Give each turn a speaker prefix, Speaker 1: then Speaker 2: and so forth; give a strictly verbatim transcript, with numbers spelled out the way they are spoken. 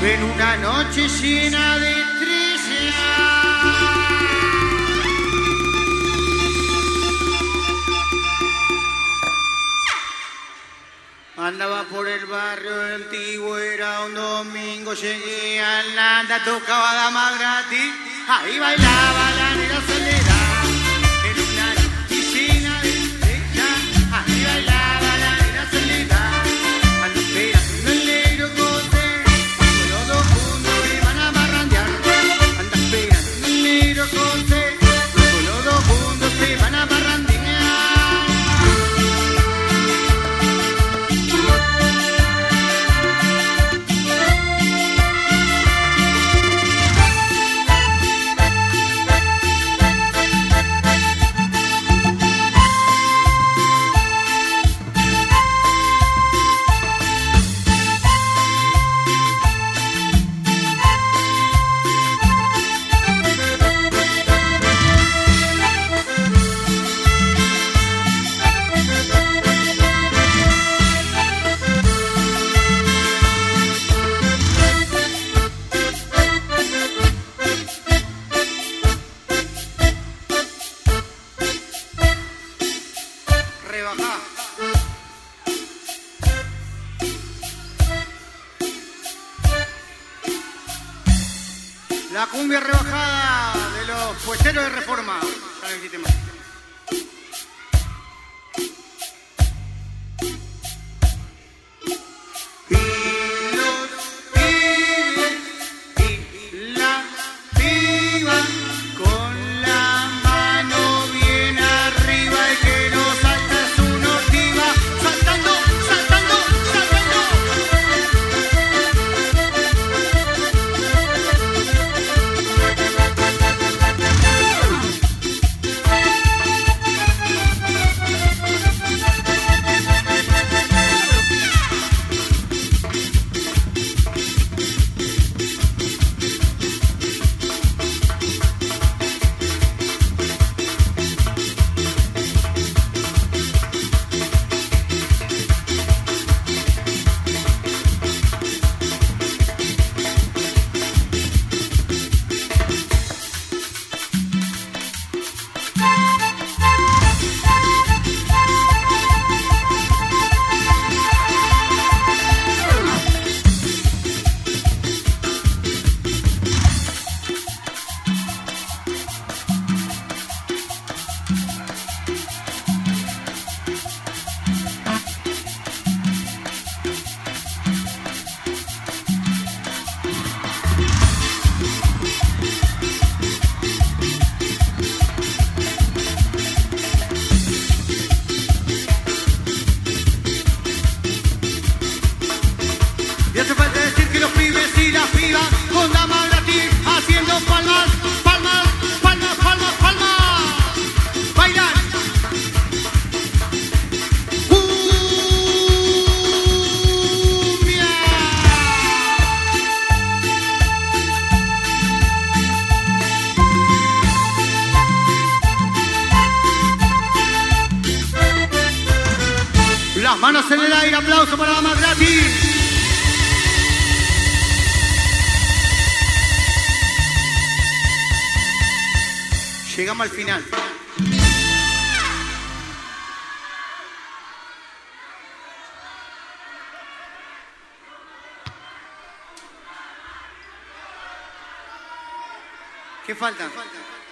Speaker 1: En una noche llena de estrellas andaba por el barrio antiguo, era un domingo, llegué al Nanda, tocaba dama gratis, ahí bailaba la negra Soledad. En una noche llena de estrellas, ahí bailaba la negra Soledad. Ando esperando el negro José, con los dos juntos iban a barrandear. Anda esperando el negro José, con los dos juntos se van a barrandear. La cumbia rebajada de los puesteros de Reforma. Ya no existe más. Y los pibes y la piba con la mano bien arriba y que no salta es una ortiva. Saltando, saltando, saltando. Y hace falta decir que los pibes y las pibas con dama gratis haciendo palmas, palmas, palmas, palmas, palmas. Bailan. Cumbia. Las manos en el aire, aplauso para dama gratis. Llegamos al final. ¿Qué falta?